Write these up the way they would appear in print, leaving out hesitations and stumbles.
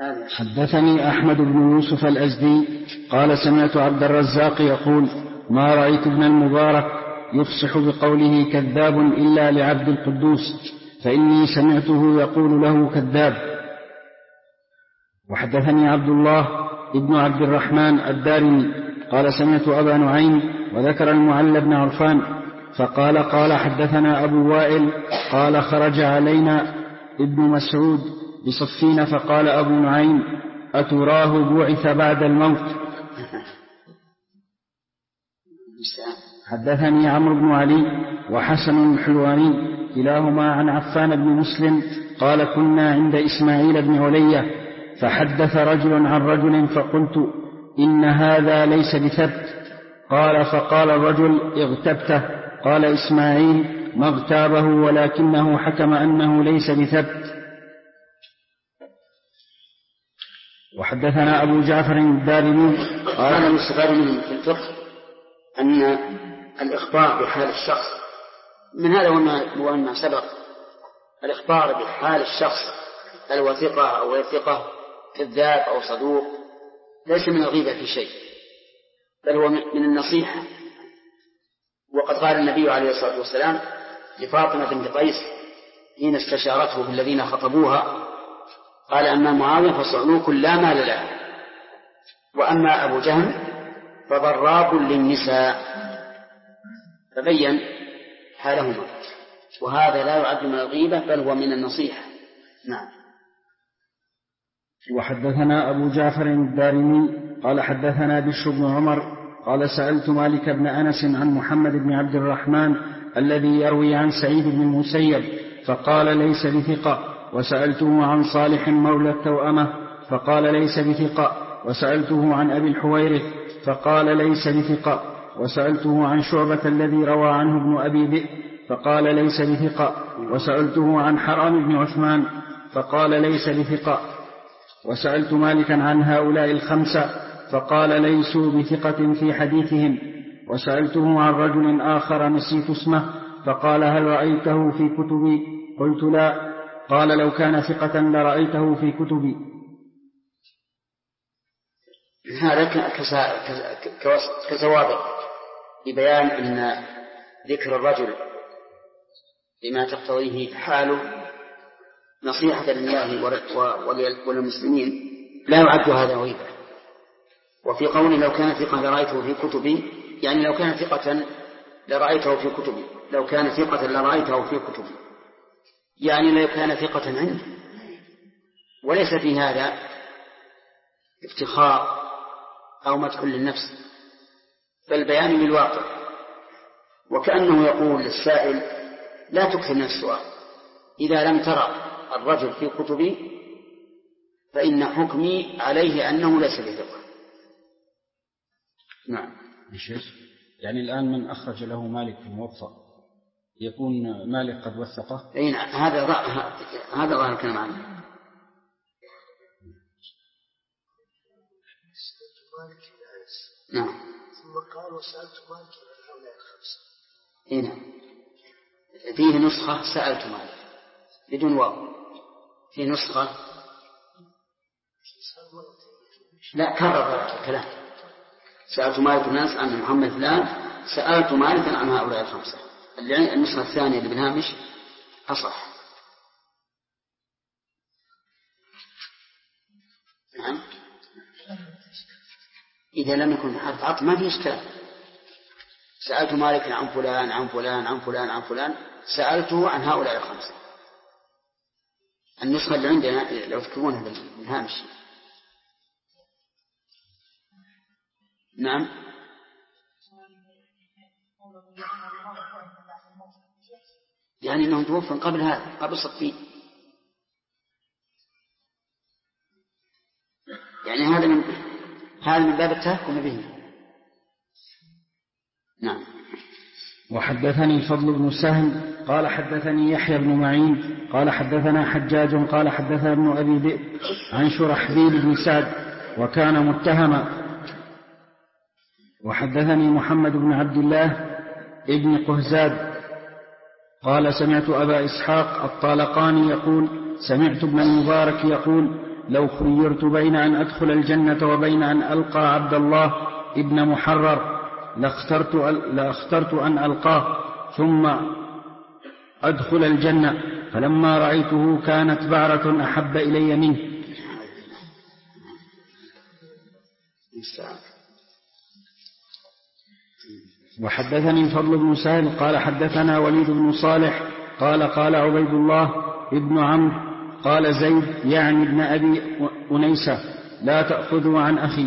حدثني أحمد بن يوسف الأزدي قال سمعت عبد الرزاق يقول ما رأيت ابن المبارك يفصح بقوله كذاب إلا لعبد القدوس فإني سمعته يقول له كذاب. وحدثني عبد الله ابن عبد الرحمن الدارمي قال سمعت أبا نعيم وذكر المعلى بن عرفان فقال قال حدثنا أبو وائل قال خرج علينا ابن مسعود بصفين فقال أبو نعيم أتراه بعث بعد الموت. حدثني عمرو بن علي وحسن الحلواني كلاهما عن عفان بن مسلم قال كنا عند إسماعيل بن علية فحدث رجل عن رجل فقلت إن هذا ليس بثبت قال فقال الرجل اغتبته قال إسماعيل ما اغتابه ولكنه حكم أنه ليس بثبت. وحدثنا أبو جعفر الدارمي قال المستفاد منه في الفقه أن الإخبار بحال الشخص من هذا وأن سبق الإخبار بحال الشخص الوثيقة أو الثقة كذاب أو صدوق ليس من الغيبة في شيء بل هو من النصيحة. وقد قال النبي عليه الصلاة والسلام لفاطمة بنت قيس حين استشارته بالذين خطبوها قال أما معاوية فصعلوك لا مال له وأما أبو جهل فضراب للنساء فبين حالهما وهذا لا يعد من الغيبة بل هو من النصيحة. نعم. وحدثنا أبو جعفر الدارمي قال حدثنا بشر بن عمر قال سألت مالك بن أنس عن محمد بن عبد الرحمن الذي يروي عن سعيد بن المسيب فقال ليس بثقة وسألته عن صالح مولى التوأمة فقال ليس بثقة وسألته عن أبي الحويرث فقال ليس بثقة وسألته عن شعبة الذي روى عنه ابن أبي ذئب فقال ليس بثقة وسألته عن حرام بن عثمان فقال ليس بثقة وسألت مالكا عن هؤلاء الخمسة فقال ليسوا بثقة في حديثهم وسألته عن رجل آخر نسيت اسمه فقال هل رأيته في كتبي قلت لا قال لو كان ثقة لرأيته في كتبي. هذا كسوابق لبيان أن ذكر الرجل بما تقتضيه حاله نصيحة لله وللمسلمين لا يعد هذا غيبة. وفي قول لو كان ثقة لرأيته في كتبي يعني لو كان ثقة لرأيته في كتبي لو كان ثقة لرأيته في كتبي يعني لو كان ثقة عنده وليس في هذا افتخار أو مدح للنفس بل بيان للواقع وكأنه يقول للسائل لا تكثر من السؤال إذا لم ترى الرجل في كتبي فإن حكمي عليه أنه ليس بثقة. نعم. يعني الآن من أخرج له مالك في الموطأ يكون مالك قد وثقه. نعم هذا ظاهر الكلام عنه. نعم. ثم قال وسألت مالك عن هؤلاء الخمسة. نعم. فيه نسخة سألت مالك بدون واو في نسخة لا كرر الكلام سألت مالك الناس عن محمد فلان سألت مالكا عن هؤلاء الخمسة. النسخة الثانية اللي بالهامش أصح. نعم. إذا لم يكن حرف عطف ما في إشكال. سألت مالكا عن فلان عن فلان عن فلان عن فلان سألته عن هؤلاء الخمسة. النسخة اللي عندنا لو تكونها بالهامش. نعم. يعني أنهم توفوا قبل هذا قبل صفين يعني هذا من باب التهكم به. نعم. وحدثني الفضل بن سهل قال حدثني يحيى بن معين قال حدثنا حجاج قال حدثنا ابن أبي ذئب عن شرحبيل بن سعد وكان متهما. وحدثني محمد بن عبد الله ابن قهزاد قال سمعت أبا إسحاق الطالقاني يقول سمعت ابن المبارك يقول لو خيرت بين أن أدخل الجنة وبين أن ألقى عبد الله ابن محرر لاخترت أن ألقاه ثم أدخل الجنة، فلما رأيته كانت بعرة أحب إلي منه. وحدثني الفضل بن سهل قال حدثنا وليد بن صالح قال قال عبيد الله ابن عمرو قال زيد يعني ابن أبي أنيسة لا تأخذوا عن أخي.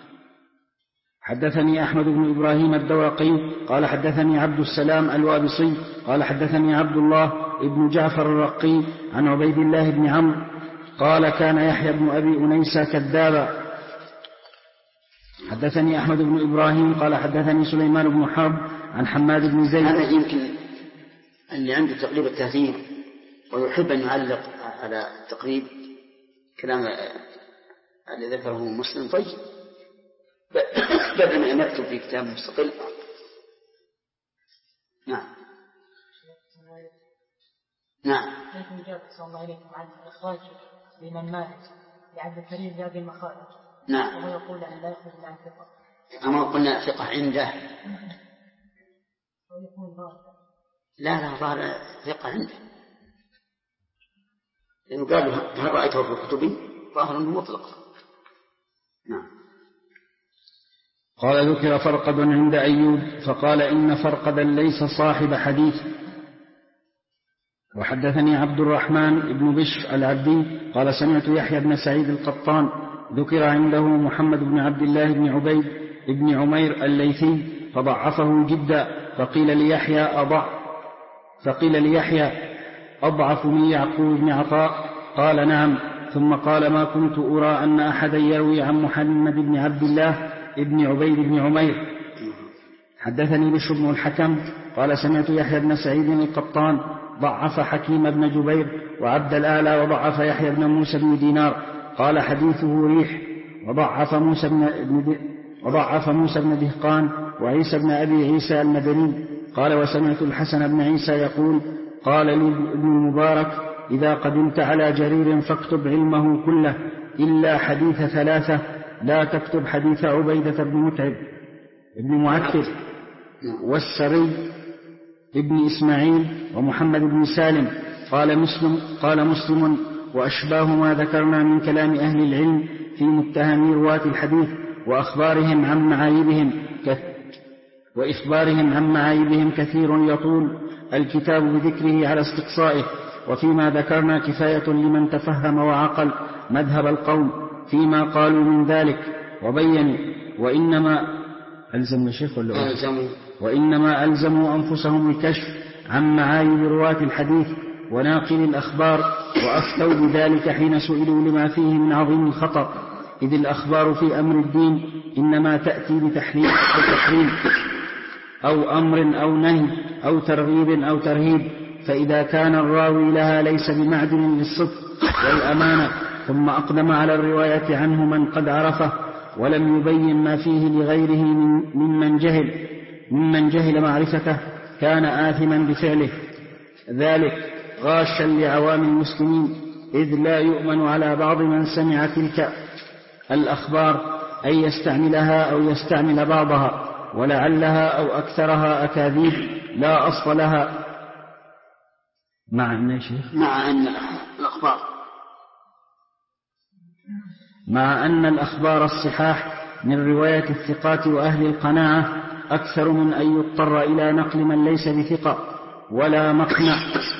حدثني أحمد بن إبراهيم الدورقي قال حدثني عبد السلام الوابصي قال حدثني عبد الله ابن جعفر الرقي عن عبيد الله بن عمرو قال كان يحيى بن أبي أنيسة كذابا. حدثني أحمد بن إبراهيم قال حدثني سليمان بن حرب عن حماد بن زيد. هذا يمكن اللي عنده تقريب التهذيب ويحب أن يعلق على تقريب كلام الذي ذكره مسلم، طيب بدل أن يكتب في كتاب مستقل. نعم نعم. لكن جاءت صلى الله عليكم عن إخراج لمن مات لعبد الكريم بهذه المخارج. نعم. وهو يقول أن لا يخرج عن ثقة. أما قلنا ثقة عنده. ويكون ظاهر. لا ظاهر ثقة عنده. لأنه قال هل رأيته في كتبي؟ ظاهر مطلق. نعم. قال ذكر فرقد عند أيوب فقال إن فرقدا ليس صاحب حديث. وحدثني عبد الرحمن بن بشر العبدي قال سمعت يحيى بن سعيد القطان ذكر عنده محمد بن عبد الله بن عبيد بن عمير الليثي فضعفه جدا، فقيل ليحيى أضعف من يعقوب بن عطاء؟ قال نعم، ثم قال ما كنت أرى أن أحدا يروي عن محمد بن عبد الله ابن عبيد بن عمير. حدثني بشر بن الحكم قال سمعت يحيى بن سعيد القطان ضعف حكيم بن جبير وعبد الآلى وضعف يحيى بن موسى بن دينار قال حديثه ريح، وضعف موسى بن دهقان وعيسى بن أبي عيسى المدني. قال وسمعت الحسن بن عيسى يقول قال لي ابن المبارك إذا قدمت على جرير فاكتب علمه كله إلا حديث ثلاثة، لا تكتب حديث عبيدة بن متعب ابن معتب والسري ابن إسماعيل ومحمد بن سالم. قال مسلم وأشباه ما ذكرنا من كلام أهل العلم في متهم رواة الحديث وإخبارهم عن معايبهم كثير يطول الكتاب بذكره على استقصائه، وفيما ذكرنا كفاية لمن تفهم وعقل مذهب القوم فيما قالوا من ذلك وبينوا، وإنما ألزموا أنفسهم الكشف عن معايب رواة الحديث وناقل الأخبار، وأفتوا بذلك حين سئلوا لما فيه من عظيم الخطأ، إذ الأخبار في أمر الدين إنما تأتي بتحريم أو تحريم أو أمر أو نهي أو ترغيب أو ترهيب، فإذا كان الراوي لها ليس بمعدن للصدق والأمانة ثم أقدم على الرواية عنه من قد عرفه ولم يبين ما فيه لغيره ممن جهل معرفته كان آثما بفعله، ذلك غاشا لعوام المسلمين، إذ لا يؤمن على بعض من سمع تلك الأخبار أن يستعملها أو يستعمل بعضها، ولعلها أو أكثرها أكاذيب لا أصل لها، مع أن الأخبار الصحاح من رواية الثقات وأهل القناعة أكثر من أن يضطر إلى نقل من ليس بثقة ولا مقنع.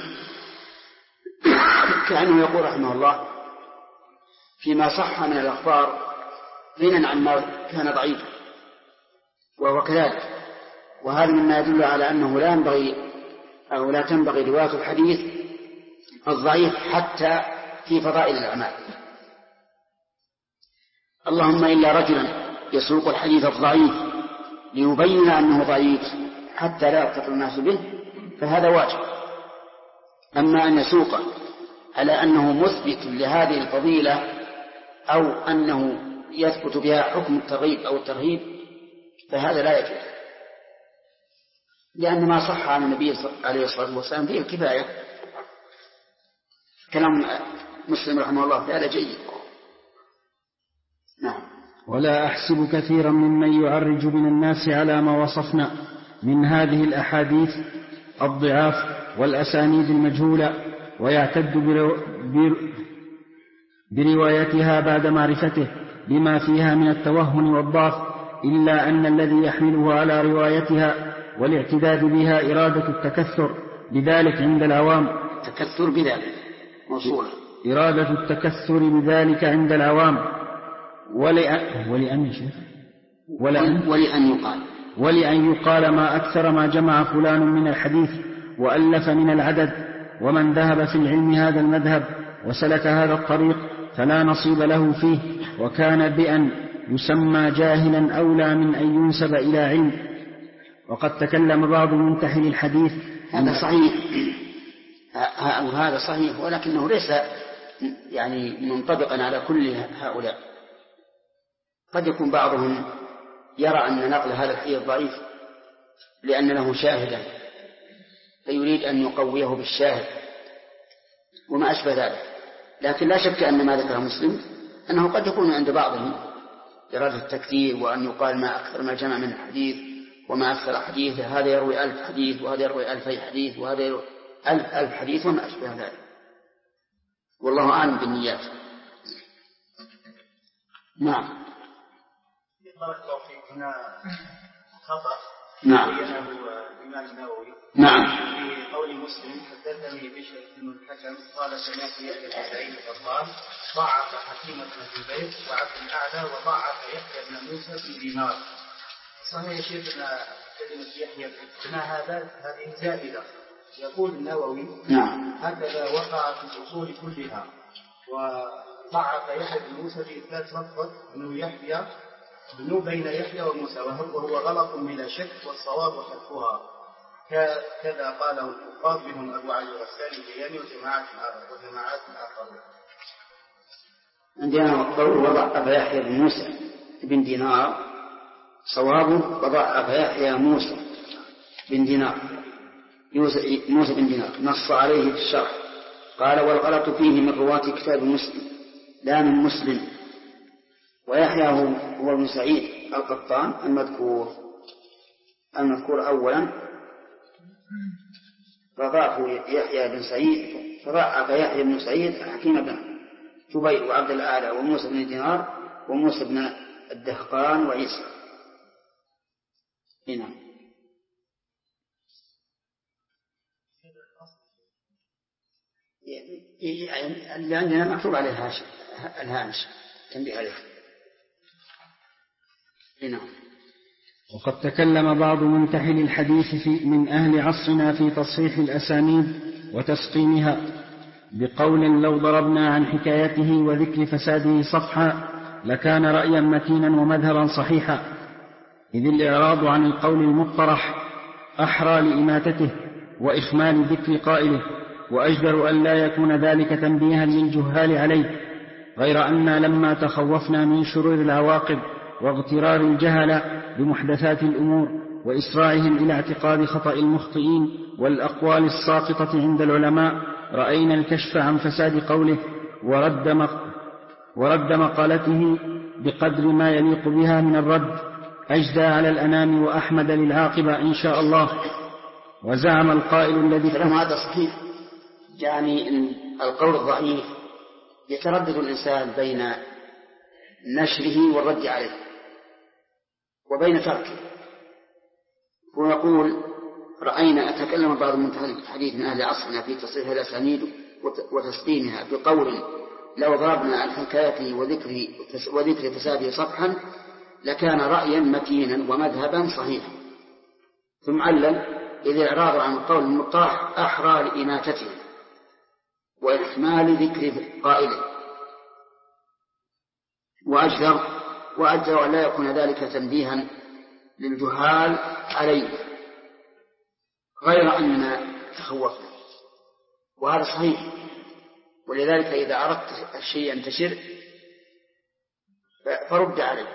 كأنه يقول رحمه الله فيما صح من الأخبار غنى عن ما كان ضعيفا، وهو كذلك، وهذا مما يدل على أنه لا ينبغي أو لا تنبغي رواية الحديث الضعيف حتى في فضائل الأعمال، اللهم إلا رجلا يسوق الحديث الضعيف ليبين أنه ضعيف حتى لا يغتر الناس به، فهذا واجب. أما أن يسوق على أنه مثبت لهذه الفضيلة أو أنه يثبت بها حكم الترغيب أو الترهيب فهذا لا يجوز، لأن ما صح عن النبي عليه الصلاة والسلام فيه الكفاية. كلام مسلم رحمه الله تعالى جيد، نعم. ولا أحسب كثيرا ممن يعرج من الناس على ما وصفنا من هذه الأحاديث الضعاف والأسانيد المجهولة ويعتد بروايتها بعد معرفته بما فيها من التوهن والضعف، إلا أن الذي يحمله على روايتها والاعتداد بها إرادة التكثر بذلك عند العوام. تكثر بذلك موصولة. إرادة التكثر بذلك عند العوام ولأن يقال ما أكثر ما جمع فلان من الحديث وألف من العدد، ومن ذهب في العلم هذا المذهب وسلك هذا الطريق فلا نصيب له فيه، وكان بأن يسمى جاهلا أولى من أن ينسب إلى علم. وقد تكلم بعض منتحل الحديث. هذا صحيح، هذا صحيح، ولكنه ليس يعني منطبقا على كل هؤلاء. قد يكون بعضهم يرى أن نقل هذا الحديث ضعيف لأن له شاهدا فيريد أن يقويه بالشاهد وما أشبه ذلك، لكن لا شك أن ما ذكره مسلم أنه قد يكون عند بعضهم إرادة التكثير، وأن يقال ما أكثر ما جمع من الحديث وما أكثر حديث، هذا يروي 1000 حديث وهذا يروي 2000 حديث وهذا يروي 1000 حديث وما أشبه ذلك، والله أعلم بالنيات. نعم. بارك الله فيك. هنا خطأ بينه الإمام النووي. نعم. في قول مسلم حدثني بشر بن الحكم قال سمعت يحيى بن سعيد قال ضعف حكيمة بن البيت وعبد الأعلى وضعف يحيى بن موسى بن دينار. صحيح شيخنا كلمة يحيى بن هذه زائدة. يقول النووي نعم هكذا وقع في الأصول كلها، وضعف يحيى بن موسى بإثبات لفظة أنه يحيى بنو بين يحيى وموسى، وهو غلط بلا شك، والصواب حذفها، كذا قاله الحفاظ منهم أبو علي الغساني الجياني وجماعات آخرون. عندنا قول وضعف يحيى بن موسى بن دينار، صوابه وضعف يحيى موسى بن دينار، موسى بن دينار، نص عليه في الشرح قال والغلط فيه من رواة كتاب مسلم لا من مسلم، ويحيى هو ابن سعيد القطان المذكور أولا، فضعفوا يحيى بن سعيد، فضعف يحيى بن سعيد حكيم بن جبير وعبد الأعلى وموسى بن دينار وموسى بن الدهقان وعيسى. هنا يعني اللي عندنا مكتوب عليه الهامش تنبيه عليه. هنا وقد تكلم بعض منتحل الحديث من أهل عصرنا في تصحيح الأسانيد وتسقيمها بقول لو ضربنا عن حكايته وذكر فساده صفحا لكان رأيا متينا ومذهبا صحيحا، إذ الإعراض عن القول المقترح أحرى لإماتته وإخمال ذكر قائله، وأجدر أن لا يكون ذلك تنبيها للجهال عليه، غير أننا لما تخوفنا من شرور العواقب واغترار الجهل بمحدثات الأمور وإسراعهم إلى اعتقاد خطأ المخطئين والأقوال الساقطة عند العلماء، رأينا الكشف عن فساد قوله ورد مقالته بقدر ما يليق بها من الرد، أجدى على الأنام وأحمد للعاقبة إن شاء الله. وزعم القائل الذي هذا صحيح، يعني القول الضعيف يتردد الإنسان بين نشره والرد عليه وبين تركه، ونقول رأينا أتكلم بعض منتهى الحديث من أهل عصرنا في تصحيح الأسانيد وتسقيمها بقول لو ضربنا عن حكايته وذكر فساده صفحا لكان رأيا متينا ومذهبا صحيحا، ثم علل إذ الإعراض عن القول المقترح أحرى لإماتته وإحمال ذكر قائله، وأجدر أن لا يكون ذلك تنبيها للجهال عليه، غير أننا تخوفنا، وهذا صحيح. ولذلك إذا أردت الشيء ينتشر فرد عليه،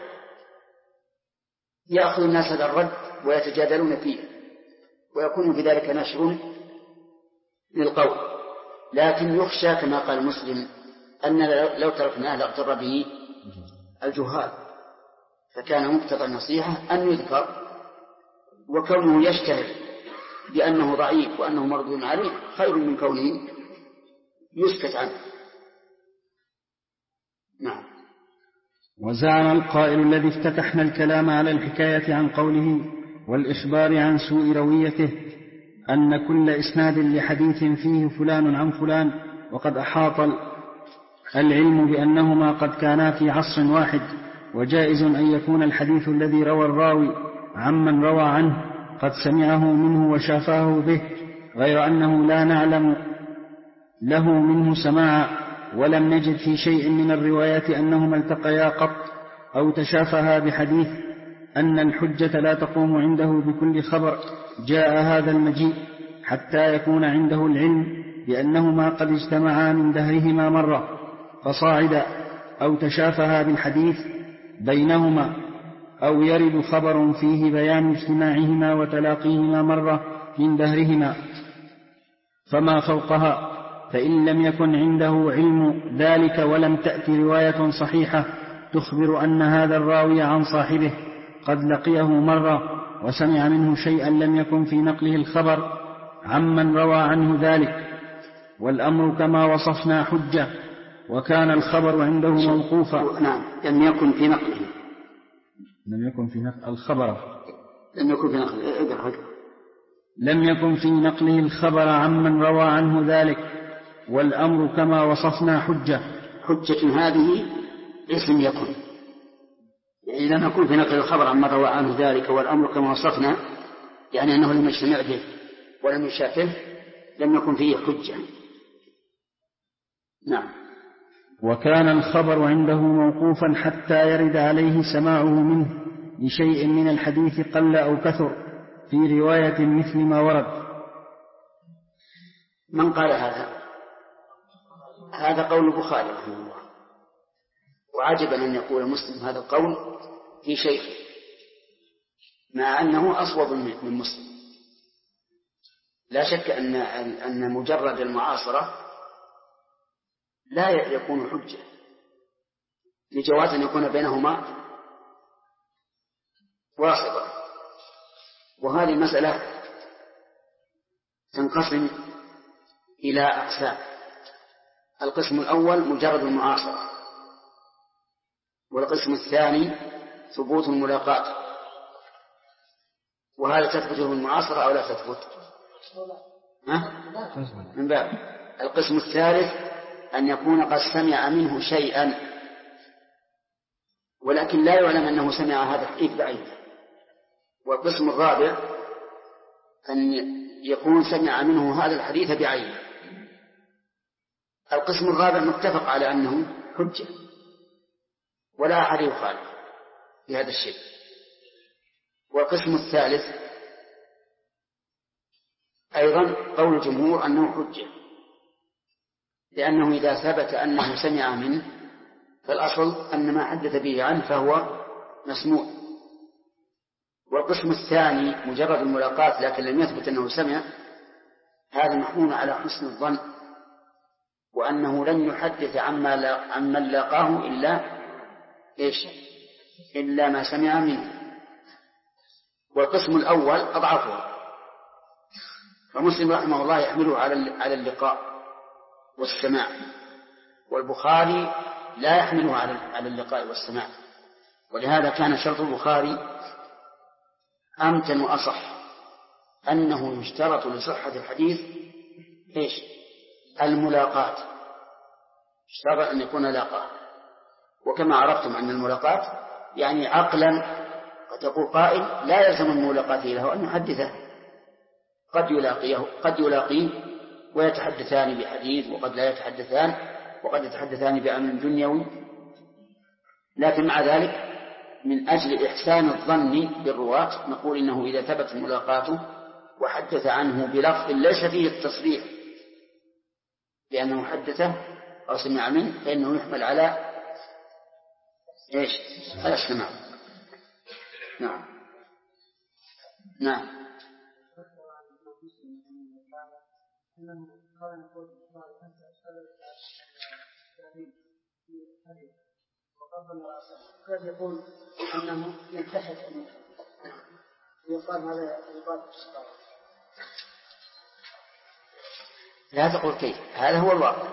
يأخذ الناس هذا الرد ويتجادلون فيه ويكون في ذلك نشر للقول، لكن يخشى كما قال مسلم أن لو تركناه لاغتر به الجهال، فكان مقتضى النصيحة أن يذكر، وكونه يشتهر بأنه ضعيف وأنه مردود عليه خير من كونه يسكت عنه. نعم. وزعم القائل الذي افتتحنا الكلام على الحكاية عن قوله والإخبار عن سوء رويته أن كل إسناد لحديث فيه فلان عن فلان، وقد أحاط العلم بأنهما قد كانا في عصر واحد، وجائز أن يكون الحديث الذي روى الراوي عمن روى عنه قد سمعه منه وشافاه به، غير أنه لا نعلم له منه سماعا، ولم نجد في شيء من الروايات أنهما التقيا قط أو تشافها بحديث. أن الحجة لا تقوم عنده بكل خبر جاء هذا المجيء حتى يكون عنده العلم بأنهما قد اجتمعا من دهرهما مرة فصاعدا، أو تشافها بالحديث بينهما، أو يرد خبر فيه بيان اجتماعهما وتلاقيهما مرة من دهرهما فما فوقها. فإن لم يكن عنده علم ذلك ولم تأتي رواية صحيحة تخبر أن هذا الراوي عن صاحبه قد لقيه مرة وسمع منه شيئا لم يكن في نقله الخبر عمن روى عنه ذلك، والأمر كما وصفنا حجة، وكان الخبر عنده موقوفا. نعم. لم يكن في نقله الخبر لم يكن في نقله الخبر عمن روى عنه ذلك، والأمر كما وصفنا حجة. حجة هذه اسم يكن، يعني لم يكن في نقل الخبر عمن روى عنه ذلك، والأمر كما وصفنا يعني أنه لم يجتمع به ولم يشافه، لم يكن فيه حجة. نعم. وكان الخبر عنده موقوفا حتى يرد عليه سماعه منه لشيء من الحديث قل أو كثر في رواية مثل ما ورد. من قال هذا؟ هذا قول البخاري رحمه الله، وعجبا أن يقول مسلم هذا القول في شيخ، مع أنه أصوب من مسلم. لا شك أن مجرد المعاصرة لا يكون حجة، لجواز أن يكون بينهما واسطة. وهذه المسألة تنقسم إلى أقسام. القسم الأول مجرد المعاصرة، والقسم الثاني ثبوت الملاقات، وهذا تثبت المعاصرة أو لا تثبت؟ من باب. القسم الثالث أن يكون قد سمع منه شيئا ولكن لا يعلم أنه سمع هذا الحديث بعينه. والقسم الرابع أن يكون سمع منه هذا الحديث بعينه. القسم الرابع متفق على أنه حجة ولا أحد يخالف بهذا الشيء. والقسم الثالث أيضا قول الجمهور أنه حجة، لأنه إذا ثبت أنه سمع منه فالأصل أن ما حدث به عنه فهو مسموع. والقسم الثاني مجرد الملاقات لكن لم يثبت أنه سمع، هذا محمول على حسن الظن، وأنه لن يحدث عمن لاقاه إلا ما سمع منه. والقسم الأول أضعفه، فمسلم رحمه الله يحمله على اللقاء والسماع، والبخاري لا يحمله على اللقاء والسماع. ولهذا كان شرط البخاري أمتن وأصح، أنه يشترط لصحة الحديث الملاقات، اشترط أن يكون لاقاه. وكما عرفتم أن الملاقات يعني عقلا قد يقول قائل لا يلزم الملاقات له أن يحدثه، قد يلاقيه ويتحدثان بحديث، وقد لا يتحدثان، وقد يتحدثان بأمر دنيوي. لكن مع ذلك من أجل إحسان الظن بالرواة نقول إنه إذا ثبت ملاقاته وحدث عنه بلفظ ليس فيه التصريح لأنه حدثه أو سمع منه فإنه يحمل على على السماع. نعم. نعم. قد يقول أنه ينتحل ويقال هذا يقال لا تقول كيف، هذا هو الواقع.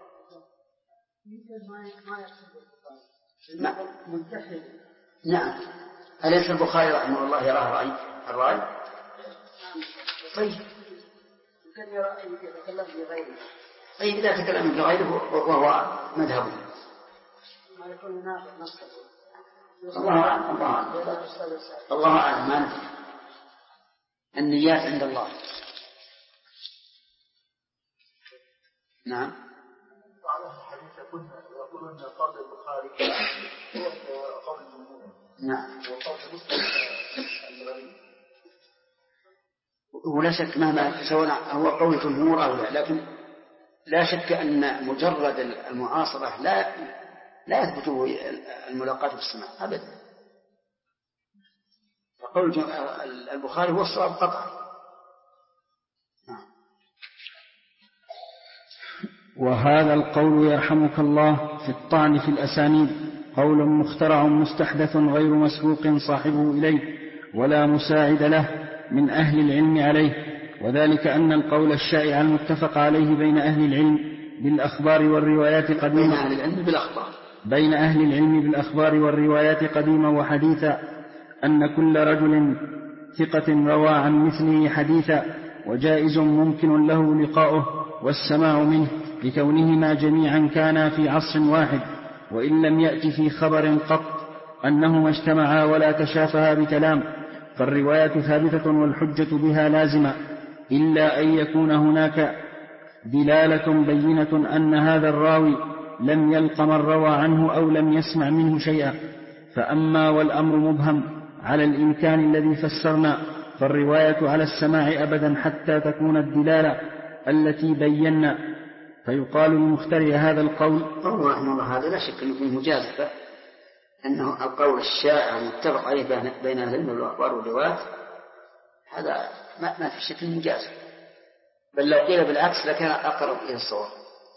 نعم. أليس البخاري رحمه الله يراه الرأي؟ طيب طيب إذا تكلم بغيره وهو مذهبه الله أعلم ما ندري. النيات عند الله. نعم. وعلى الحديث يقولون أن قول البخاري هو قول الجمهور. نعم. وقول مسلم الغريب. ولا شك مهما سواء هو قول الجمهور أو لا، لكن لا شك أن مجرد المعاصرة لا يثبت الملاقاة بالسماع أبدا. فقول البخاري هو الصواب قطعا. وهذا القول يرحمك الله في الطعن في الأسانيد قول مخترع مستحدث غير مسبوق صاحبه إليه ولا مساعد له من أهل العلم عليه، وذلك أن القول الشائع المتفق عليه بين أهل العلم بالأخبار والروايات قديما بين أهل العلم بالأخبار والروايات قديما وحديثا أن كل رجل ثقة روى عن مثله حديثا وجائز ممكن له لقاؤه والسماع منه لكونهما جميعا كانا في عصر واحد، وإن لم يأت في خبر قط أنهما اجتمعا ولا تشافها بكلام، فالرواية ثابتة والحجة بها لازمة، إلا أن يكون هناك دلالة بينة أن هذا الراوي لم يلق من روى عنه أو لم يسمع منه شيئا. فأما والأمر مبهم على الإمكان الذي فسرنا، فالرواية على السماع أبدا حتى تكون الدلالة التي بينا. فيقال لمخترع هذا القول قول رحمه الله هذا لا شك أنه فيه مجازفة، أنه القول الشائع المتفق عليه بين العلم والأخبار والروايات هذا ما في شك مجازفة، بل لو قيل بالعكس لكان أقرب إلى الصواب.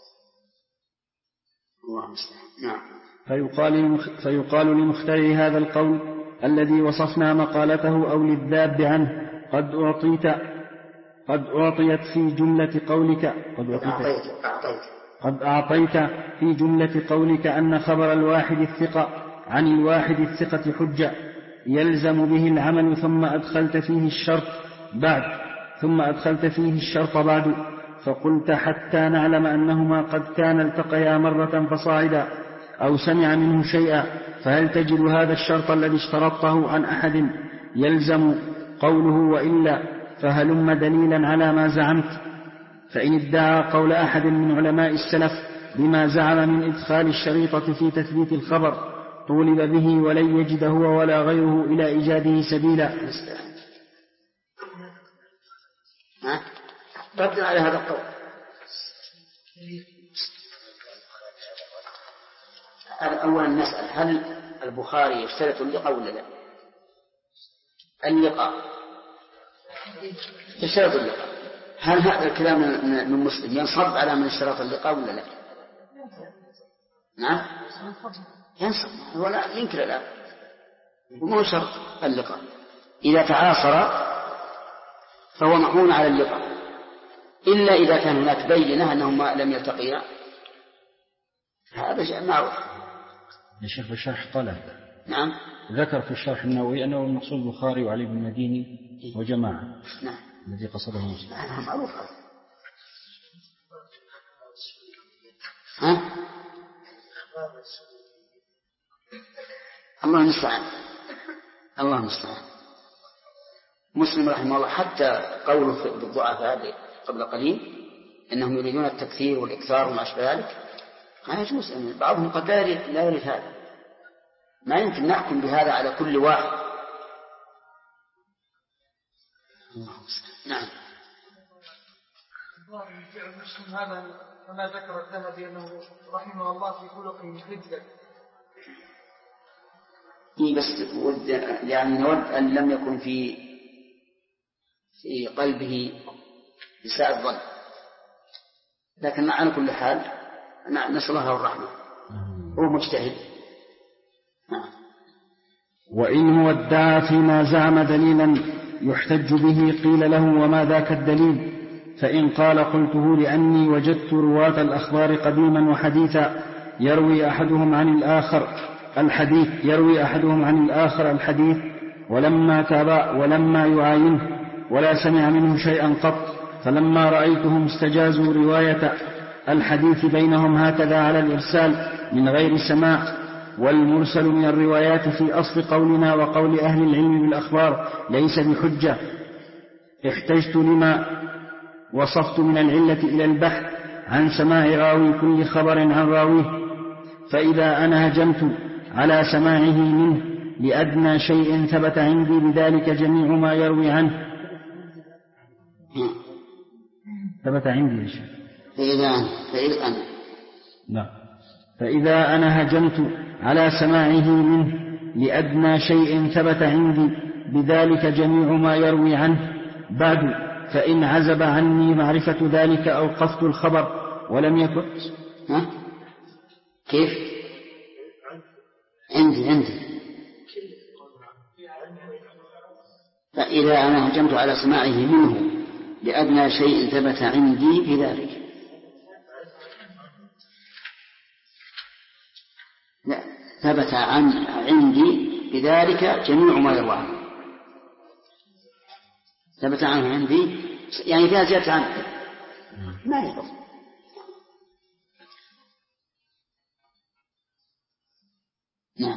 الله المستعان. نعم. فيقال لمخترع هذا القول الذي وصفنا مقالته أو للذاب عنه قد أعطيت في جملة قولك قد أعطيت في جملة قولك أن خبر الواحد الثقة عن الواحد الثقة حجة يلزم به العمل، ثم أدخلت فيه الشرط بعد فقلت حتى نعلم أنهما قد كان التقيا مرة فصاعدا أو سمع منه شيئا، فهل تجد هذا الشرط الذي اشترطته عن أحد يلزم قوله، وإلا فهلم دليلا على ما زعمت؟ فإن ادعى قول أحد من علماء السلف بما زعم من إدخال الشريطة في تثبيت الخبر طولب به ولن يجد هو ولا غيره إلى إيجاده سبيلا. رد على هذا القول. أولا نسأل هل البخاري يشترط اللقاء ولا لا؟ اللقاء يشترط اللقاء. هل هذا الكلام من مسلم ينصب على من اشترط اللقاء ولا لا؟ نعم ينصب ولا ينكر الآن، وما شرط اللقاء. إذا تعاصر فهو محمول على اللقاء، إلا إذا كان هناك بينة أنهما لم يلتقيا، هذا شيء معروف. يا شيخ في الشرح طلع نعم ذكر في الشرح النووي أنه المقصود البخاري وعلي بن المديني وجماعة. نعم الذي قصده مسلم. معروف. الله المستعان. مسلم رحمه الله حتى قوله بالضعفاء قبل قليل إنهم يريدون التكثير والإكثار وما أشبه ذلك، ما يجوز. بعضهم قد لا يريد هذا، ما يمكن نحكم بهذا على كل واحد. نعم. مسلم هذا كما ذكر الذهبي أنه رحمه الله في خلقه خجلا. بس يعني نود أن لم يكن في قلبه إساءة الظن، لكن على كل حال نسأل الله الرحمة. هو مجتهد وإن هو ادعى فيما زعم دليلا يحتج به قيل له وما ذاك الدليل؟ فإن قال قلته لأني وجدت رواة الأخبار قديما وحديثا يروي أحدهم عن الآخر الحديث ولما تابع ولما يعاينه ولا سمع منه شيئا قط، فلما رأيتهم استجازوا رواية الحديث بينهم هكذا على الإرسال من غير سماع، والمرسل من الروايات في أصل قولنا وقول أهل العلم بالأخبار ليس بحجة. احتجت لما وصفت من العلة إلى البحث عن سماع راوي كل خبر عن راويه، فإذا أنا هجمت على سماعه منه لأدنى شيء ثبت عندي بذلك جميع ما يروي عنه. ثبت عندي شيء. فإذا أنا هجمت على سماعه منه لأدنى شيء ثبت عندي بذلك جميع ما يروي عنه بعد، فإن عزب عني معرفة ذلك أوقفت الخبر ولم يكن. كيف؟ عندي. فإذا أنا هجمت على سماعه منه لأدنى شيء ثبت عندي بذلك. لا، ثبت عندي بذلك جميع ما يروى عنه. ثبت عنه عندي يعني فيها زيادة عنه ما يضر. نعم.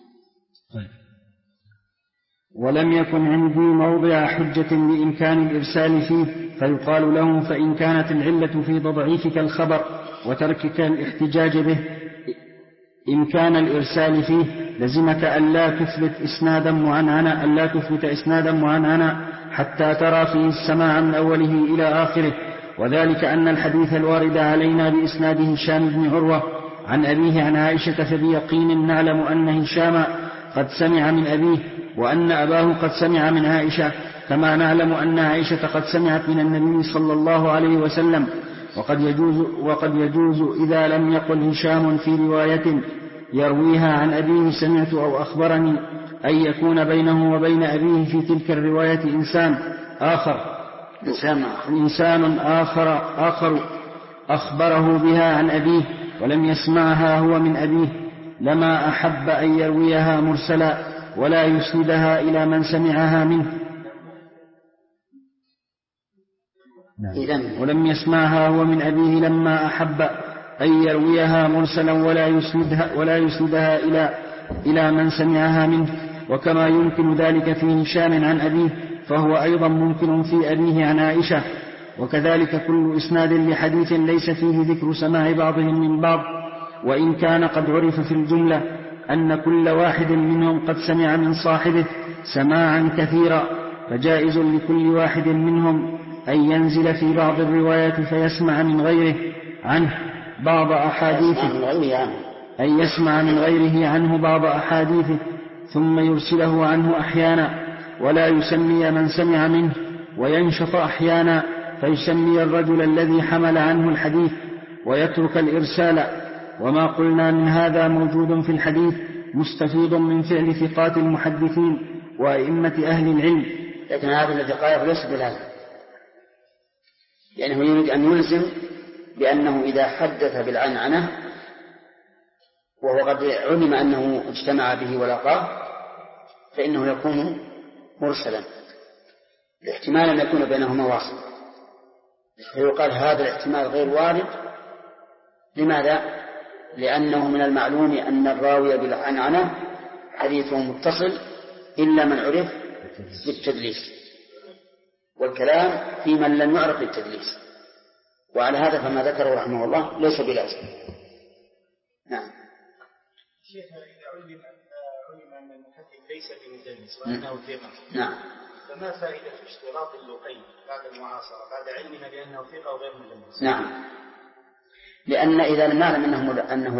ولم يكن عندي موضع حجة لإمكان الإرسال فيه، فيقال له فإن كانت العلة في تضعيفك الخبر وتركك الاحتجاج به إمكان الإرسال فيه لزمك ألا تثبت إسنادا معنعنا حتى ترى فيه السماع من أوله إلى آخره، وذلك أن الحديث الوارد علينا بإسناد هشام بن عروة عن أبيه عن عائشة فبيقين نعلم أن هشام قد سمع من أبيه وأن أباه قد سمع من عائشة، كما نعلم أن عائشة قد سمعت من النبي صلى الله عليه وسلم. وقد يجوز إذا لم يقل هشام في رواية يرويها عن أبيه سمعت أو أخبرني أن يكون بينه وبين أبيه في تلك الرواية إنسان آخر أخبره بها عن أبيه ولم يسمعها هو من أبيه، لما أحب أن يرويها مرسلا ولا يسندها إلى من سمعها منه. ولم يسمعها هو من أبيه لما أحب أن يرويها مرسلا ولا يسندها إلى من سمعها منه. وكما يمكن ذلك في هشام عن أبيه فهو أيضا ممكن في أبيه عن عائشة. وكذلك كل إسناد لحديث ليس فيه ذكر سماع بعضهم من بعض، وإن كان قد عرف في الجملة أن كل واحد منهم قد سمع من صاحبه سماعا كثيرا، فجائز لكل واحد منهم أن ينزل في بعض الروايات فيسمع من غيره عنه بعض أحاديثه، أن يسمع من غيره عنه بعض أحاديثه ثم يرسله عنه أحيانا ولا يسمي من سمع منه، وينشط أحيانا فيسمي الرجل الذي حمل عنه الحديث ويترك الإرسال. وما قلنا من هذا موجود في الحديث مستفيض من فعل ثقات المحدثين وأئمة أهل العلم. لكن هذا الذي قاله ليس بلازم، لأنه يريد أن يلزم بأنه إذا حدث بالعنعنة وهو قد علم أنه اجتمع به ولقاه فإنه يكون مرسلا، الاحتمال أن يكون بينهما واصل، فيقال هذا الاحتمال غير وارد. لماذا؟ لأنه من المعلوم أن الراوي بالعنعنة حديثه متصل إلا من عرف بالتدليس، والكلام في من لم يعرف بالتدليس، وعلى هذا فما ذكره رحمه الله ليس بلازم. نعم. شيخ، إذا علم أن المحدث ليس بمدلس وأنه ثقة، نعم، فما فائدة اشتراط اللقي بعد المعاصرة بعد علمنا بأنه ثقة وغير مدلس؟ نعم، لأن إذا لم نعلم أنه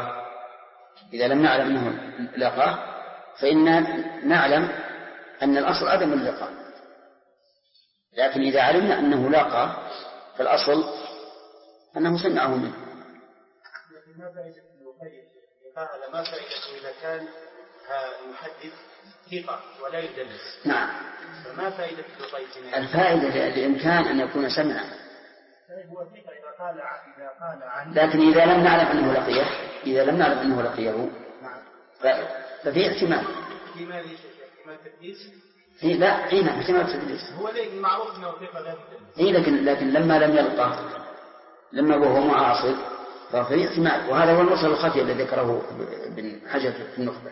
لقاه فإننا نعلم أن الأصل عدم اللقاء، لكن إذا علمنا أنه لاقى فالأصل أنه سمعه منه. ما فائدة اللقاء؟ ما فائدته إذا كان المحدث ثقة ولا يدلس. نعم. فما فائدة اللقيتين؟ الفائدة الإمكان أن يكون سمعا. هو ثقة إذا قال عنه. لكن إذا لم نعلم أنه لقيه ففي احتمال. احتمال تدليس؟ لا احتمال تدليس. هو المعروف أنه ثقة لا تدليس. لكن لما لم يلقى، لما وهو معاصر ففي احتمال. وهذا هو المرسل الخفي الذي ذكره ابن حجر في النخبة.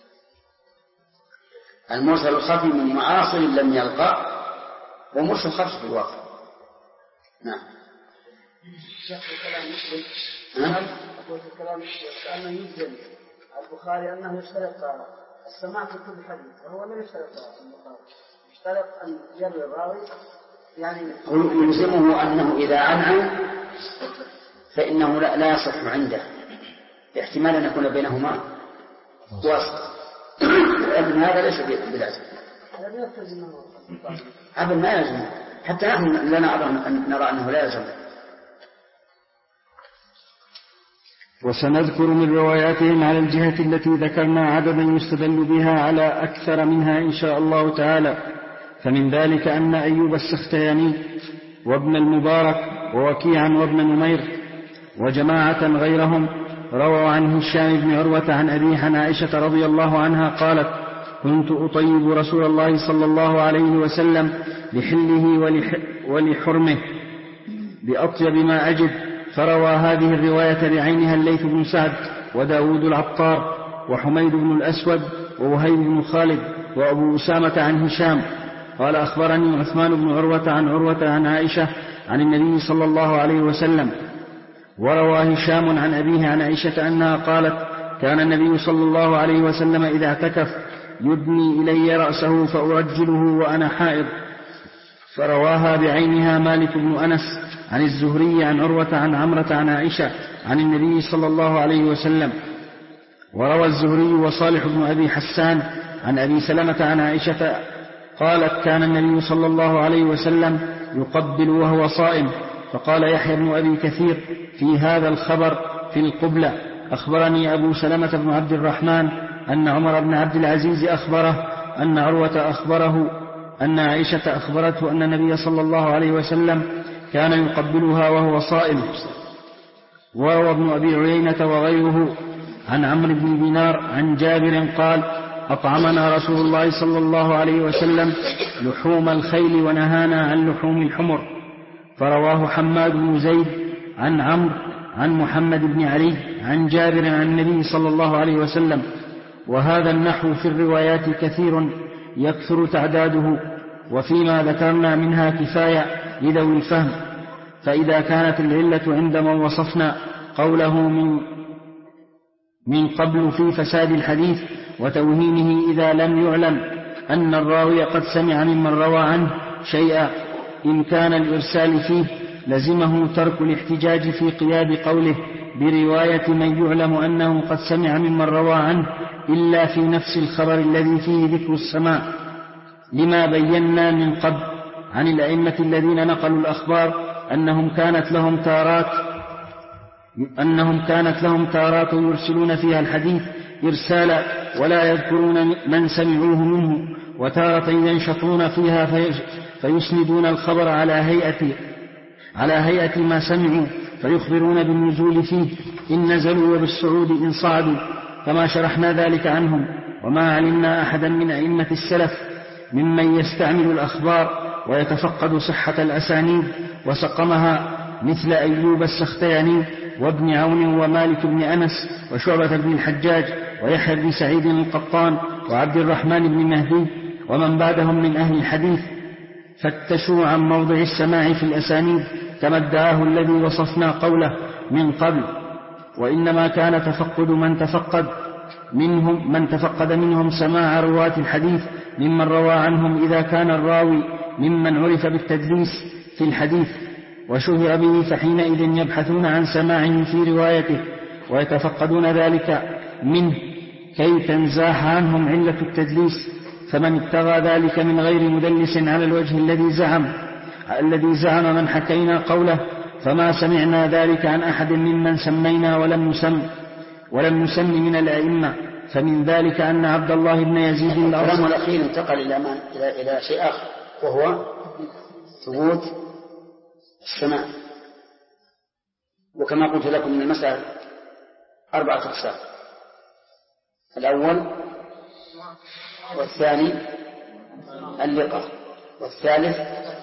المرسل الخفي من معاصر لم يلقى ومرسل خفي في الواقع. نعم. الكلام مسلم. أقول الكلام أنه يجزم البخاري أنه يشترط السماع في كل حديث، وهو لم يشترط البخاري، يشترط أن يروي الراوي يعني يلزمه أنه إذا عنعن فإنه لا يصح عنده، احتمال أن يكون بينهما واسطة. لكن هذا ليس بلازم. أبدا ما يلزم، حتى نحن نرى أنه لا يلزم. وسنذكر من رواياتهم على الجهة التي ذكرنا عددا يستدل بها على أكثر منها إن شاء الله تعالى. فمن ذلك أن أيوب السختياني وابن المبارك ووكيعا وابن نمير وجماعة غيرهم رووا عن هشام بن عروة عن أبيه عن عائشة رضي الله عنها قالت: كنت أطيب رسول الله صلى الله عليه وسلم لحله ولحرمه بأطيب ما أجد. فروى هذه الرواية بعينها الليث بن سعد وداود العطار وحميد بن الأسود ووهيب بن خالد وأبو أسامة عن هشام قال: أخبرني عثمان بن عروة عن عائشة عن النبي صلى الله عليه وسلم. وروى هشام عن أبيه عن عائشة أنها قالت: كان النبي صلى الله عليه وسلم إذا اعتكف يدني إلي رأسه فأرجله وأنا حائض. فرواها بعينها مالك بن أنس عن الزهري عن عروة عن عمرة عن عائشة عن النبي صلى الله عليه وسلم. وروى الزهري وصالح بن أبي حسان عن أبي سلمة عن عائشة قالت: كان النبي صلى الله عليه وسلم يقبل وهو صائم. فقال يحيى بن أبي كثير في هذا الخبر في القبلة: أخبرني أبو سلمة بن عبد الرحمن أن عمر بن عبد العزيز أخبره أن عروة أخبره أن عائشة أخبرته أن النبي صلى الله عليه وسلم كان يقبلها وهو صائم. وروى ابن أبي عيينة وغيره عن عمرو بن دينار عن جابر قال: أطعمنا رسول الله صلى الله عليه وسلم لحوم الخيل ونهانا عن لحوم الحمر. فرواه حماد بن زيد عن عمرو عن محمد بن علي عن جابر عن النبي صلى الله عليه وسلم. وهذا النحو في الروايات كثير يكثر تعداده، وفيما ذكرنا منها كفاية لذوي الفهم. فإذا كانت العلة عندما وصفنا قوله من قبل في فساد الحديث وتوهينه إذا لم يعلم أن الراوي قد سمع ممن روى عنه شيئا إن كان الإرسال فيه، لزمه ترك الاحتجاج في قياد قوله برواية من يعلم أنه قد سمع ممن روى عنه إلا في نفس الخبر الذي فيه ذكر السماع، لما بينا من قبل عن الأئمة الذين نقلوا الأخبار أنهم كانت لهم تارات يرسلون فيها الحديث إرسالا ولا يذكرون من سمعوه منه، وتارة ينشطون فيها فيسندون الخبر على هيئة ما سمعوا، فيخبرون بالنزول فيه إن نزلوا وبالصعود إن صعدوا، كما شرحنا ذلك عنهم. وما علمنا أحدا من أئمة السلف ممن يستعمل الأخبار ويتفقد صحة الأسانيد وسقمها مثل أيوب السختياني وابن عون ومالك بن أنس وشعبة بن الحجاج ويحيى بن سعيد القطان وعبد الرحمن بن مهدي ومن بعدهم من أهل الحديث. فتشوا عن موضع السماع في الأسانيد كما ادعاه الذي وصفنا قوله من قبل، وإنما كان تفقد من تفقد منهم سماع رواة الحديث ممن روى عنهم إذا كان الراوي ممن عرف بالتدليس في الحديث وشهر به، فحينئذ يبحثون عن سماعه في روايته ويتفقدون ذلك منه كي تنزاح عنهم علة التدليس. فمن ابتغى ذلك من غير مدلس على الوجه الذي زعم من حكينا قوله فما سمعنا ذلك عن أحد ممن سمينا ولم نسم من الأئمة، فمن ذلك أن عبد الله بن يزيد الكلام الأخير انتقل إلى شيء آخر، وهو ثبوت السماع. وكما قلت لكم من المسألة 4 أقسام: الأول والثاني اللقاء، والثالث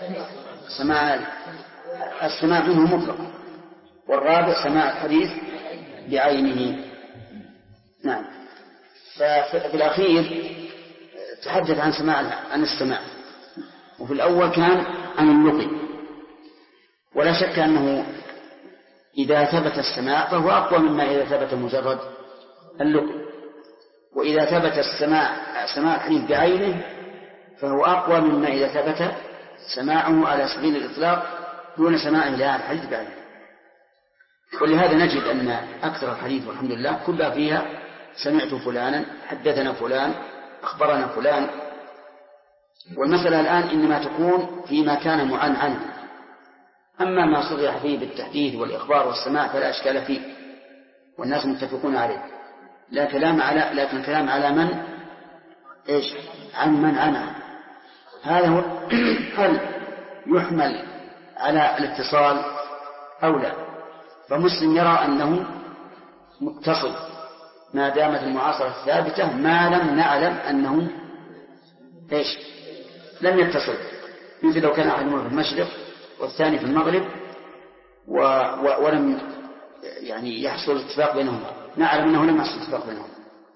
السماع منه مطلقا، والرابع سماع الحديث بعينه. نعم. ففي الأخير تحدث عن السماع، وفي الأول كان عن اللقي. ولا شك أنه إذا ثبت السماع فهو أقوى مما إذا ثبت مجرد اللقي، وإذا ثبت سماع الحديث بعينه فهو أقوى مما إذا ثبت سماعه على سبيل الإطلاق دون سماعه الحديث بعينه. ولهذا نجد أن أكثر الحديث والحمد لله كلها فيها سمعت فلانا، حدثنا فلان، أخبرنا فلان. والمسألة الآن إنما تكون فيما كان معنعن. أما ما صرح فيه بالتحديث والإخبار والسماع فلا أشكال فيه، والناس متفقون عليه. لكن كلام على من عن من عنه. هذا هو هل يحمل على الاتصال أو لا؟ فمسلم يرى أنه متصل ما دامت المعاصرة ثابتة، ما لم نعلم أنه لم يتصل. مثل لو كان أحدهما في المشرق والثاني في المغرب ولم يحصل اتفاق بينهما، نعلم أنه لم يحصل اتفاق بينهما.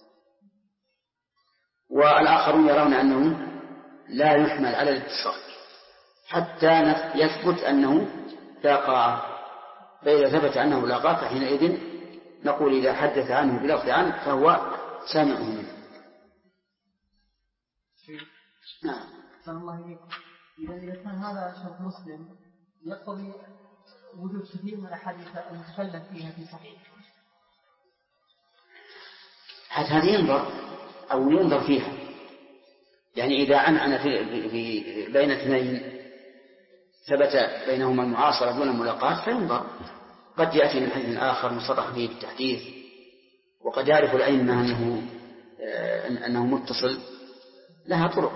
والآخرون يرون أنه لا يحمل على الاتصال حتى يثبت أنه لاقاه. فإذا ثبت أنه لاقاه فحينئذ نقول إذا حدث عنه بلفظ عنه فهو سامعه منه. نعم. الله إليكم. إذا كان هذا شرط مسلم يقتضي وجود كثير من الأحاديث المتكلم فيها في صحيح. هذا ينظر فيها. يعني إذا عنعن في بين اثنين ثبت بينهما المعاصرة دون الملاقاة فينظر. قد يأتي من حديث آخر مصرح به بالتحديث، وقد يعرف الأئمة أنه متصل، لها طرق.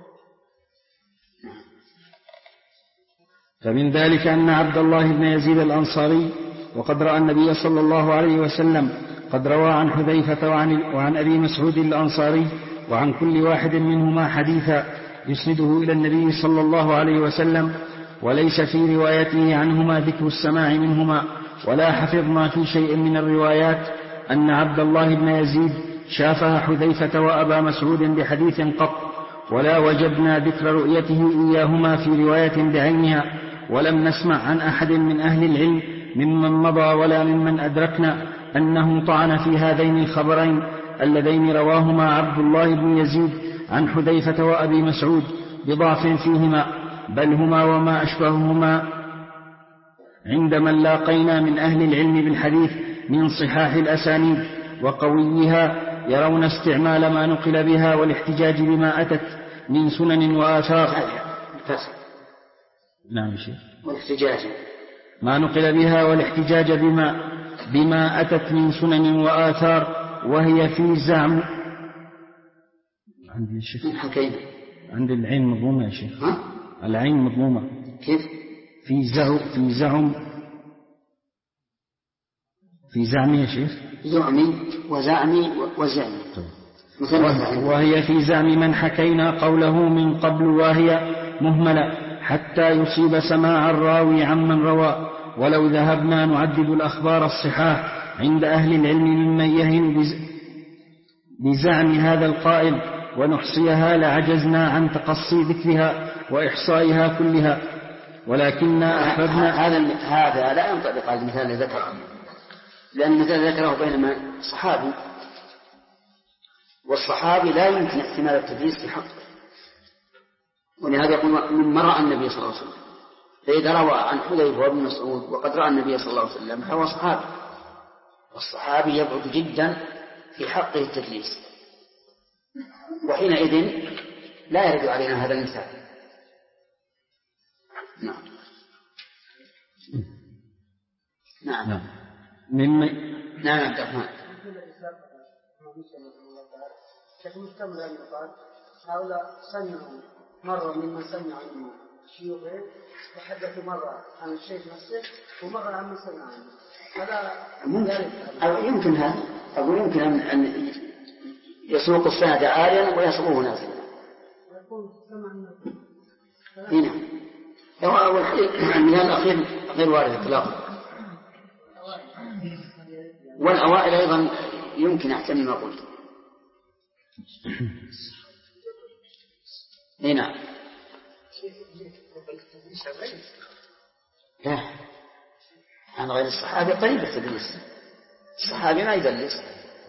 فمن ذلك أن عبد الله بن يزيد الأنصاري وقد رأى النبي صلى الله عليه وسلم قد روى عن حذيفة وعن أبي مسعود الأنصاري وعن كل واحد منهما حديثا يسنده إلى النبي صلى الله عليه وسلم، وليس في روايته عنهما ذكر السماع منهما، ولا حفظنا في شيء من الروايات أن عبد الله بن يزيد شافه حذيفة وأبا مسعود بحديث قط، ولا وجدنا ذكر رؤيته إياهما في رواية بعينها، ولم نسمع عن أحد من أهل العلم ممن مضى ولا ممن أدركنا أنه طعن في هذين الخبرين اللذين رواهما عبد الله بن يزيد عن حذيفة وأبي مسعود بضعف فيهما، بل هما وما أشبههما عند من لاقينا من أهل العلم بالحديث من صحاح الأسانيد وقويها يرون استعمال ما نقل بها والاحتجاج بما أتت من سنن وآثار. نعم شيخ. والاحتجاج ما نقل بها والاحتجاج بما أتت من سنن وآثار، وهي في زعم عندي الشيخ عند العين مضمومة يا شيخ. العين مضمومة كيف؟ في زعم يا شيخ. زعمي وزعمي وزعمي. وهي في زعم من حكينا قوله من قبل، وهي مهملة حتى يصيب سماع الراوي عمن روى. ولو ذهبنا نعدد الأخبار الصحاح عند أهل العلم ممن يهن بزعم هذا القائل ونحصيها لعجزنا عن تقصي ذكرها وإحصائها كلها، ولكننا أحببنا. هذا لا ينطبق على المثال الذي ذكره، لأن المثال ذكره بينما صحابي، والصحابي لا يمكن احتمال التدليس في حقه، ولهذا يقول من رأى النبي صلى الله عليه وسلم. فإذا روى عن حذيفة وابن مسعود وقد رأى النبي صلى الله عليه وسلم فهو صحابي، والصحابي يبعد جدا في حقه التدليس، وحينئذ لا يرد علينا هذا المثال. نعم. نعم. نعم عبد الرحمن. شيخ مستمر أن يقال هؤلاء سمعوا مرة ممن سمع عنه شيوخه وحدثوا مرة عن الشيخ نفسه ومرة عن من سمع عنه. هذا يمكن هذا أقول يمكن أن يسوق السند عاليا ويسوقه نازلا. يكون سمع هنا هو المثال الأخير غير وارد إطلاقا. والأوائل أيضا يمكن أحسن ما قلت. هنا لا عن غير الصحابي قريب التدليس. الصحابي ما يدلس.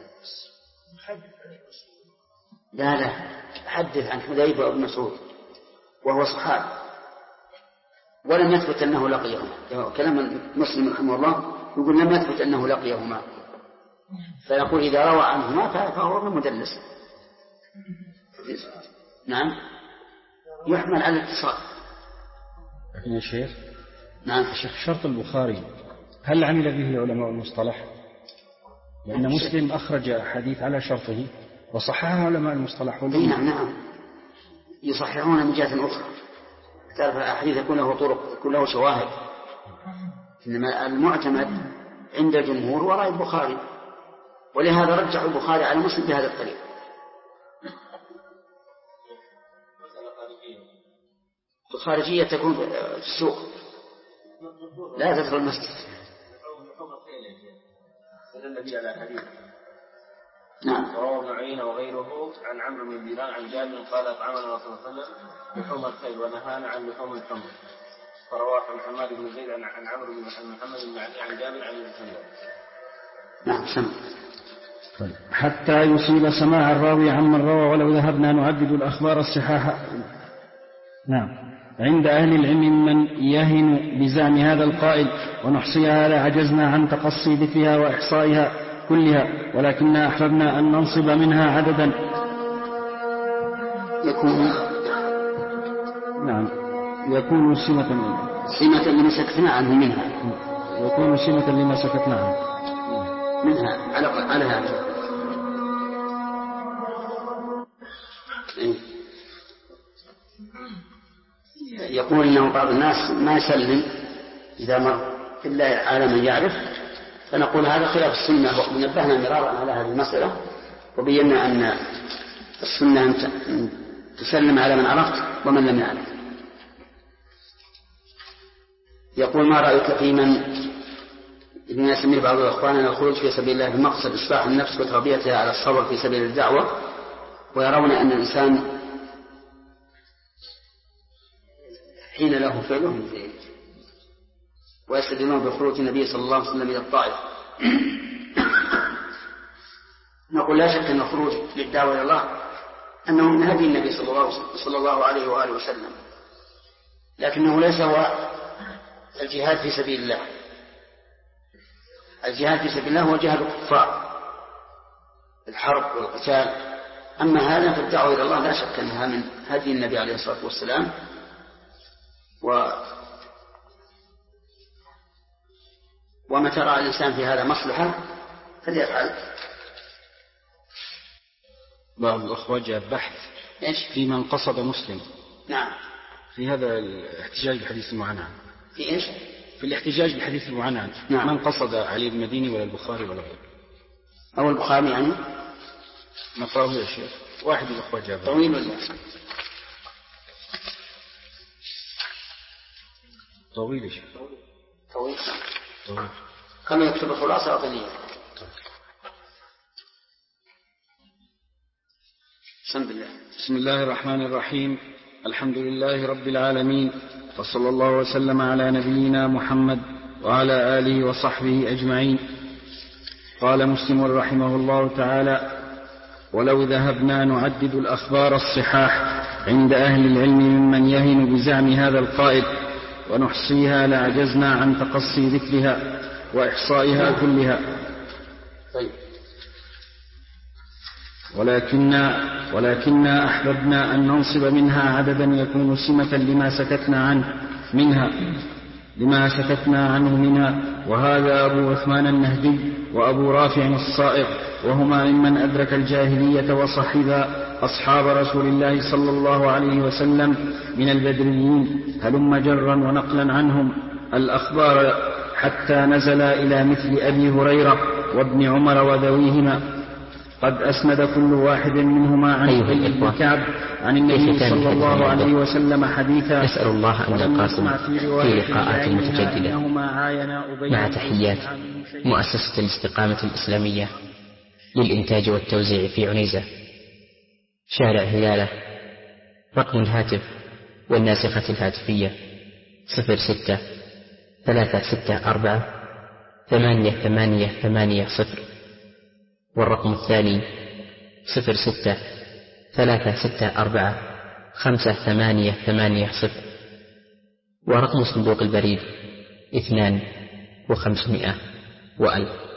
لا حدث عن حذيفة بن مسعود وهو صحابي ولم يثبت أنه لقيهما. كلام مسلم رحمه الله يقول لم يثبت أنه لقيهما، فيقول إذا روى عنهما فهو مدلس. نعم يحمل على الاتصال. يا شيخ نعم الشيخ شرط البخاري هل عمل به علماء المصطلح؟ لأن مسلم أخرج حديث على شرطه وصححه علماء المصطلح. نعم يصححون من جهة أخرى. تعرف الحديث يكون له طرق يكون له شواهد، إنما المعتمد عند الجمهور وراء البخاري، ولهذا رجح البخاري على مسلم بهذا الطريق. الخارجية تكون في السوق لا تدخل المسجد. النبي على حديث نعم رواه ابن عيينة وغيره عن عمرو بن دينار عن جابر قال أطعمنا رسول الله صلى الله عليه وسلم لحوم الخيل ونهانا عن لحوم الحمر. فرواه محمد بن زيد عن عمرو بن محمد بن علي عن جابر عن الحمر. نعم سمع. حتى يصيب سماع الراوي عمن روى ولو ذهبنا نعدد الأخبار الصحاح. نعم عند أهل العلم من يهن بزعم هذا القائل ونحصيها لعجزنا عن تقصي ذكرها وإحصائها كلها، ولكننا أحببنا أن ننصب منها عددا يكون سمة لما سكتنا عنه منها. يكون سمة لما سكتنا عنه منها على هذا. يقول إنه بعض الناس ما يسلم إذا مر إلا على من يعرف، فنقول هذا خلاف السنة، ونبهنا مرارا على هذه المسألة وبينا أن السنة أن تسلم على من عرفت ومن لم يعرف. يقول ما رأيك في من يسميه بعض الأخوان الخروج في سبيل الله بمقصد إصلاح النفس وتربيتها على الصبر في سبيل الدعوة، ويرون أن الإنسان حين له فعله ويستدلون بخروج النبي صلى الله عليه وسلم إلى الطائف. نقول لا شك أن الخروج للدعوة إلى الله أنه من هدي النبي صلى الله عليه وآله وسلم، لكنه ليس هو الجهاد في سبيل الله. الجهاد في سبيل الله هو جهاد الكفار، الحرب والقتال. أما هذا فالدعوة إلى الله لا شك أنها من هدي النبي عليه الصلاة والسلام. ومتى رأى الإنسان في هذا مصلحة فليفعل. بعض الأخوة جاء بحث في من قصد مسلم. نعم في هذا الاحتجاج بحديث المعنى. في إيش؟ في الاحتجاج بحديث المعنى. نعم. من قصد علي بن المديني ولا البخاري ولا غيره. أو البخاري يعني نقرأه يا شيخ. واحد من الأخوة جاء طويل ولا طويل يا شيخ. طويل كما يكتب الخلاصة أقلية. بسم الله الرحمن الرحيم. الحمد لله رب العالمين، وصلى الله وسلم على نبينا محمد وعلى آله وصحبه أجمعين. قال مسلم رحمه الله تعالى: ولو ذهبنا نعدد الأخبار الصحاح عند أهل العلم ممن يهن بزعم هذا القائل ونحصيها لعجزنا عن تقصي ذكرها وإحصائها كلها، ولكننا أحببنا أن ننصب منها عددا يكون سمة لما سكتنا عنه منها وهذا أبو عثمان النهدي وأبو رافع الصائغ، وهما ممن أدرك الجاهلية وصحب أصحاب رسول الله صلى الله عليه وسلم من البدريين، هلم جرا ونقلا عنهم الأخبار حتى نزل إلى مثل أبي هريرة وابن عمر وذويهما. قد أسند كل واحد منهما عن أبي بن كعب عن النبي صلى الله عليه وسلم حديثا. نسأل الله أن نلقاكم في لقاءات متجددة مع تحيات مؤسسة الاستقامة الإسلامية للإنتاج والتوزيع في عنيزة، شارع هلالة. رقم الهاتف والناسخة الهاتفية 06-364-8880، والرقم الثاني 06-364-5880، ورقم صندوق البريد 2500 و1000.